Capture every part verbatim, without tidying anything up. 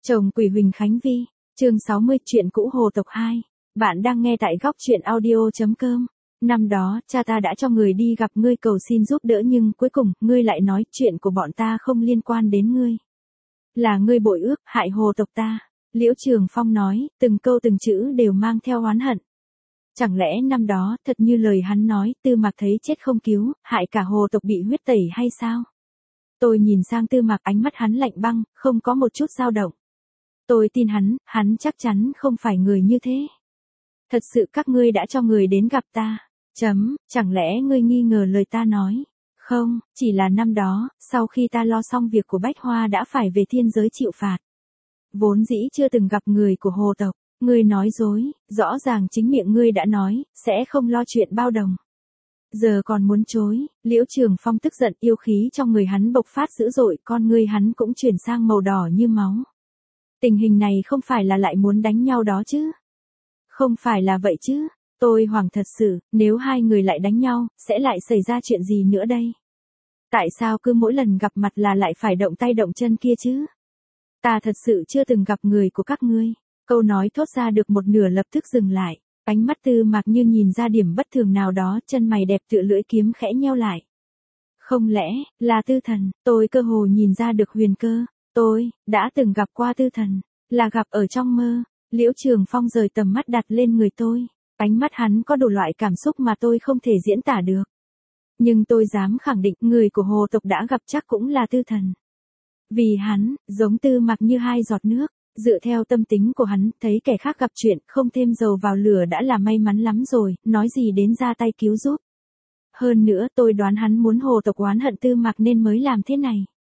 Chồng Quỷ Huỳnh Khánh Vi, chương sáu mươi chuyện cũ Hồ Tộc hai. Bạn đang nghe tại góc truyện audio.com. Năm đó, cha ta đã cho người đi gặp ngươi cầu xin giúp đỡ nhưng cuối cùng, ngươi lại nói chuyện của bọn ta không liên quan đến ngươi. Là ngươi bội ước, hại Hồ Tộc ta. Liễu Trường Phong nói, từng câu từng chữ đều mang theo oán hận. Chẳng lẽ năm đó, thật như lời hắn nói, Tư Mạc thấy chết không cứu, hại cả Hồ Tộc bị huyết tẩy hay sao? Tôi nhìn sang Tư Mạc, ánh mắt hắn lạnh băng, không có một chút dao động. Tôi tin hắn, hắn chắc chắn không phải người như thế. Thật sự các ngươi đã cho người đến gặp ta. Chấm, chẳng lẽ ngươi nghi ngờ lời ta nói? Không, chỉ là năm đó, sau khi ta lo xong việc của Bách Hoa đã phải về thiên giới chịu phạt. Vốn dĩ chưa từng gặp người của Hồ Tộc, ngươi nói dối, rõ ràng chính miệng ngươi đã nói, sẽ không lo chuyện bao đồng. Giờ còn muốn chối, Liễu Trường Phong tức giận, yêu khí trong người hắn bộc phát dữ dội, con ngươi hắn cũng chuyển sang màu đỏ như máu. Tình hình này không phải là lại muốn đánh nhau đó chứ? Không phải là vậy chứ? Tôi hoảng thật sự, nếu hai người lại đánh nhau, sẽ lại xảy ra chuyện gì nữa đây? Tại sao cứ mỗi lần gặp mặt là lại phải động tay động chân kia chứ? Ta thật sự chưa từng gặp người của các ngươi. Câu nói thốt ra được một nửa lập tức dừng lại. Ánh mắt Tư Mạc như nhìn ra điểm bất thường nào đó, chân mày đẹp tựa lưỡi kiếm khẽ nheo lại. Không lẽ, là Tư Thần? Tôi cơ hồ nhìn ra được huyền cơ. Tôi, đã từng gặp qua Tư Thần, là gặp ở trong mơ. Liễu Trường Phong rời tầm mắt đặt lên người tôi. Ánh mắt hắn có đủ loại cảm xúc mà tôi không thể diễn tả được. Nhưng tôi dám khẳng định người của Hồ Tộc đã gặp chắc cũng là Tư Thần. Vì hắn, giống Tư Mạc như hai giọt nước. Dựa theo tâm tính của hắn, thấy kẻ khác gặp chuyện, không thêm dầu vào lửa đã là may mắn lắm rồi, nói gì đến ra tay cứu giúp. Hơn nữa tôi đoán hắn muốn Hồ Tộc oán hận Tư Mạc nên mới làm thế này.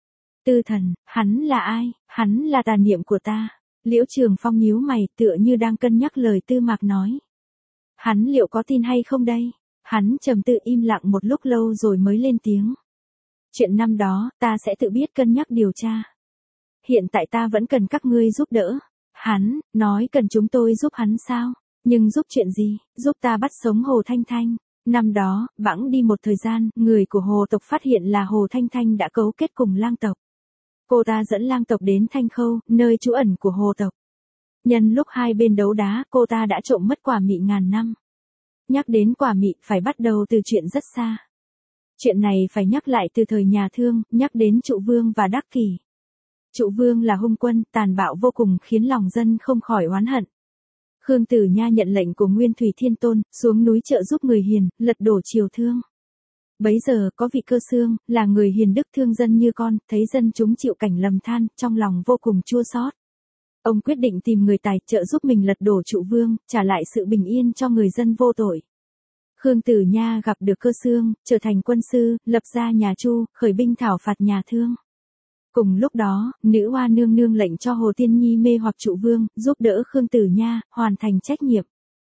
Tư Thần, hắn là ai? Hắn là tà niệm của ta. Liễu Trường Phong nhíu mày, tựa như đang cân nhắc lời Tư Mạc nói. Hắn liệu có tin hay không đây? Hắn trầm tư im lặng một lúc lâu rồi mới lên tiếng. Chuyện năm đó, ta sẽ tự biết cân nhắc điều tra. Hiện tại ta vẫn cần các ngươi giúp đỡ. Hắn, nói cần chúng tôi giúp hắn sao? Nhưng giúp chuyện gì? Giúp ta bắt sống Hồ Thanh Thanh. Năm đó, bẵng đi một thời gian, người của Hồ Tộc phát hiện là Hồ Thanh Thanh đã cấu kết cùng lang tộc. Cô ta dẫn lang tộc đến Thanh Khâu, nơi trú ẩn của Hồ Tộc. Nhân lúc hai bên đấu đá, cô ta đã trộm mất quả mị ngàn năm. Nhắc đến quả mị, phải bắt đầu từ chuyện rất xa. Chuyện này phải nhắc lại từ thời nhà Thương, nhắc đến Trụ Vương và Đắc Kỷ. Trụ Vương là hung quân, tàn bạo vô cùng, khiến lòng dân không khỏi oán hận. Khương Tử Nha nhận lệnh của Nguyên Thủy Thiên Tôn, xuống núi trợ giúp người hiền, lật đổ triều Thương. Bấy giờ, có vị Cơ Xương, là người hiền đức thương dân như con, thấy dân chúng chịu cảnh lầm than, trong lòng vô cùng chua xót. Ông quyết định tìm người tài trợ giúp mình lật đổ Trụ Vương, trả lại sự bình yên cho người dân vô tội. Khương Tử Nha gặp được Cơ Xương, trở thành quân sư, lập ra nhà Chu, khởi binh thảo phạt nhà Thương. Cùng lúc đó, nữ oa nương nương lệnh cho Hồ Tiên Nhi mê hoặc Trụ Vương, giúp đỡ Khương Tử Nha, hoàn thành trách nhiệm.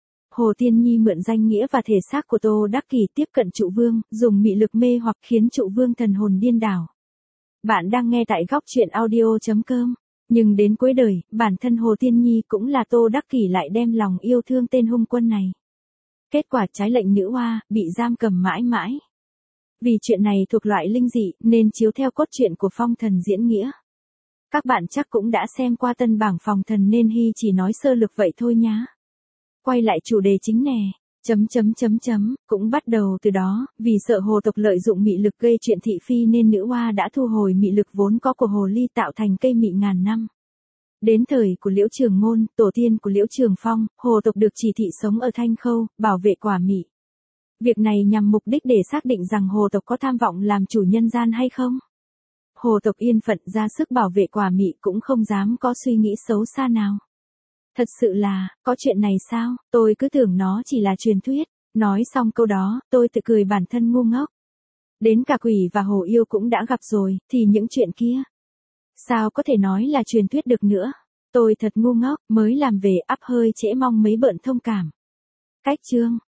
Hồ Tiên Nhi mượn danh nghĩa và thể xác của Tô Đắc Kỷ tiếp cận Trụ Vương, dùng mị lực mê hoặc khiến Trụ Vương thần hồn điên đảo. Bạn đang nghe tại góc truyện audio.com. Nhưng đến cuối đời, bản thân Hồ Tiên Nhi cũng là Tô Đắc Kỷ lại đem lòng yêu thương tên hung quân này. Kết quả trái lệnh nữ oa, bị giam cầm mãi mãi. Vì chuyện này thuộc loại linh dị, nên chiếu theo cốt truyện của Phong Thần diễn nghĩa. Các bạn chắc cũng đã xem qua tân bảng Phong Thần nên Hy chỉ nói sơ lược vậy thôi nhá. Quay lại chủ đề chính nè. Chấm chấm chấm chấm, cũng bắt đầu từ đó, vì sợ Hồ Tộc lợi dụng mị lực gây chuyện thị phi nên nữ oa đã thu hồi mị lực vốn có của Hồ Ly tạo thành cây mị ngàn năm. Đến thời của Liễu Trường Ngôn, tổ tiên của Liễu Trường Phong, Hồ Tộc được chỉ thị sống ở Thanh Khâu, bảo vệ quả mị. Việc này nhằm mục đích để xác định rằng Hồ Tộc có tham vọng làm chủ nhân gian hay không. Hồ Tộc yên phận ra sức bảo vệ quả mị cũng không dám có suy nghĩ xấu xa nào. Thật sự là, có chuyện này sao, tôi cứ tưởng nó chỉ là truyền thuyết. Nói xong câu đó, tôi tự cười bản thân ngu ngốc. Đến cả quỷ và hồ yêu cũng đã gặp rồi, thì những chuyện kia. Sao có thể nói là truyền thuyết được nữa. Tôi thật ngu ngốc, mới làm về ắp hơi trễ mong mấy bợn thông cảm. Cách chương.